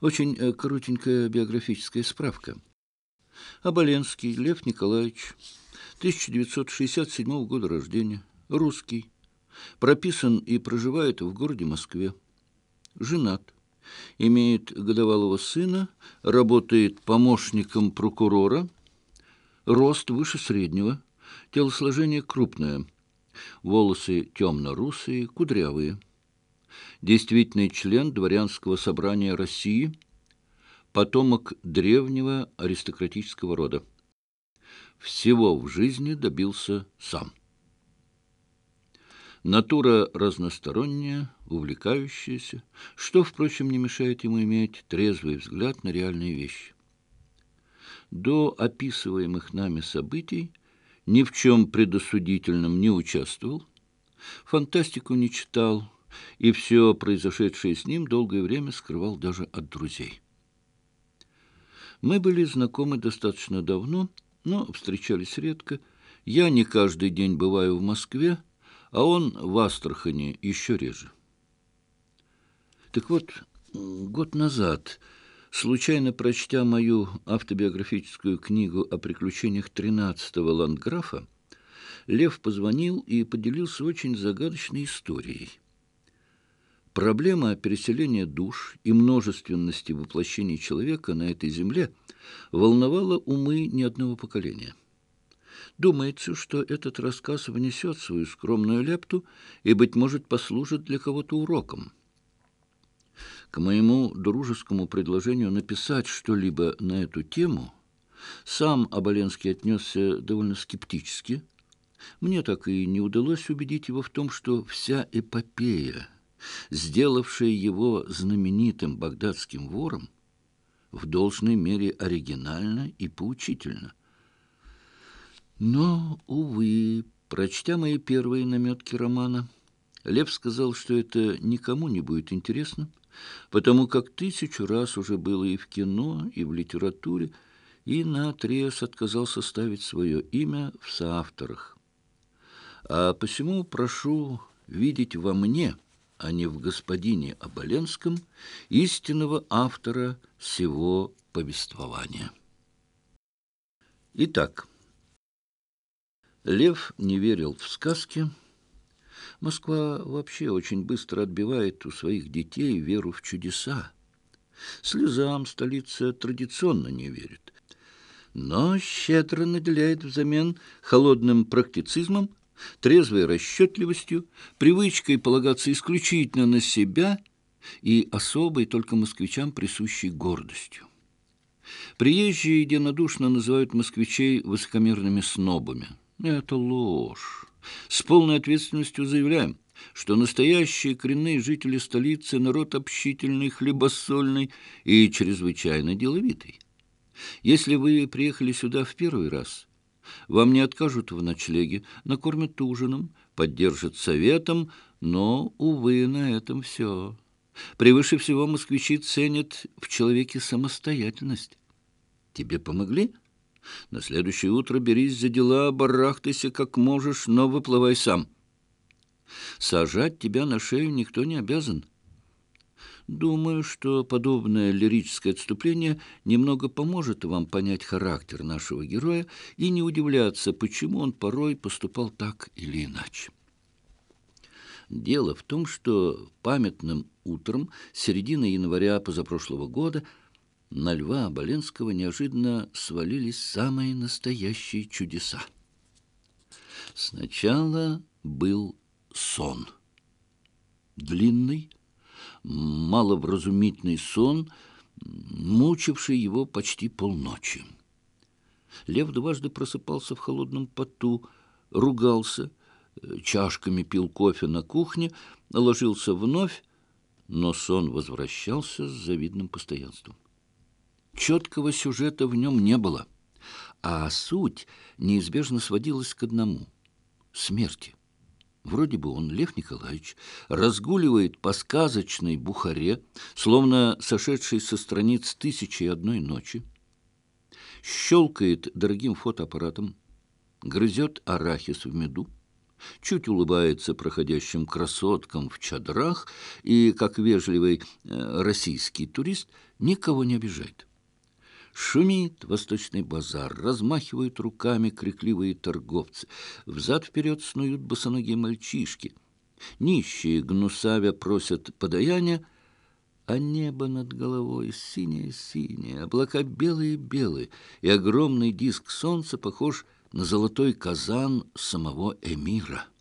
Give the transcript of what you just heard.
Очень коротенькая биографическая справка. Оболенский Лев Николаевич, 1967 года рождения, русский, прописан и проживает в городе Москве. Женат, имеет годовалого сына, работает помощником прокурора, рост выше среднего, телосложение крупное, волосы темно-русые, кудрявые. Действительный член дворянского собрания России, потомок древнего аристократического рода. Всего в жизни добился сам. Натура разносторонняя, увлекающаяся, что, впрочем, не мешает ему иметь трезвый взгляд на реальные вещи. До описываемых нами событий ни в чем предосудительном не участвовал, фантастику не читал, и все произошедшее с ним долгое время скрывал даже от друзей. Мы были знакомы достаточно давно, но встречались редко. Я не каждый день бываю в Москве, а он в Астрахани еще реже. Так вот, год назад, случайно прочтя мою автобиографическую книгу о приключениях 13-го ландграфа, Лев позвонил и поделился очень загадочной историей. Проблема переселения душ и множественности воплощений человека на этой земле волновала умы не одного поколения. Думается, что этот рассказ внесет свою скромную лепту и, быть может, послужит для кого-то уроком. К моему дружескому предложению написать что-либо на эту тему сам Оболенский отнесся довольно скептически. Мне так и не удалось убедить его в том, что вся эпопея, сделавшая его знаменитым багдадским вором, в должной мере оригинальна и поучительна. Но, увы, прочтя мои первые наметки романа, Лев сказал, что это никому не будет интересно, потому как 1000 раз уже было и в кино, и в литературе, и наотрез отказался ставить свое имя в соавторах. А посему прошу видеть во мне, а не в господине Оболенском, истинного автора сего повествования. Итак, Лев не верил в сказки. Москва вообще очень быстро отбивает у своих детей веру в чудеса. Слезам столица традиционно не верит, но щедро наделяет взамен холодным практицизмом, трезвой расчетливостью, привычкой полагаться исключительно на себя и особой только москвичам присущей гордостью. Приезжие единодушно называют москвичей высокомерными снобами. Это ложь. С полной ответственностью заявляем, что настоящие коренные жители столицы – народ общительный, хлебосольный и чрезвычайно деловитый. Если вы приехали сюда в первый раз, вам не откажут в ночлеге, накормят ужином, поддержат советом, но, увы, на этом все. Превыше всего москвичи ценят в человеке самостоятельность. Тебе помогли? На следующее утро берись за дела, барахтайся как можешь, но выплывай сам. Сажать тебя на шею никто не обязан. Думаю, что подобное лирическое отступление немного поможет вам понять характер нашего героя и не удивляться, почему он порой поступал так или иначе. Дело в том, что памятным утром середины января позапрошлого года на Льва Оболенского неожиданно свалились самые настоящие чудеса. Сначала был сон. Длинный, маловразумительный сон, мучивший его почти полночи. Лев дважды просыпался в холодном поту, ругался, чашками пил кофе на кухне, ложился вновь, но сон возвращался с завидным постоянством. Четкого сюжета в нем не было, а суть неизбежно сводилась к одному — смерти. Вроде бы он, Лев Николаевич, разгуливает по сказочной Бухаре, словно сошедший со страниц «Тысячи и одной ночи», щелкает дорогим фотоаппаратом, грызет арахис в меду, чуть улыбается проходящим красоткам в чадрах и, как вежливый российский турист, никого не обижает. Шумит восточный базар, размахивают руками крикливые торговцы, взад-вперед снуют босоногие мальчишки. Нищие, гнусавя, просят подаяния, а небо над головой синее-синее, облака белые-белые, и огромный диск солнца похож на золотой казан самого эмира.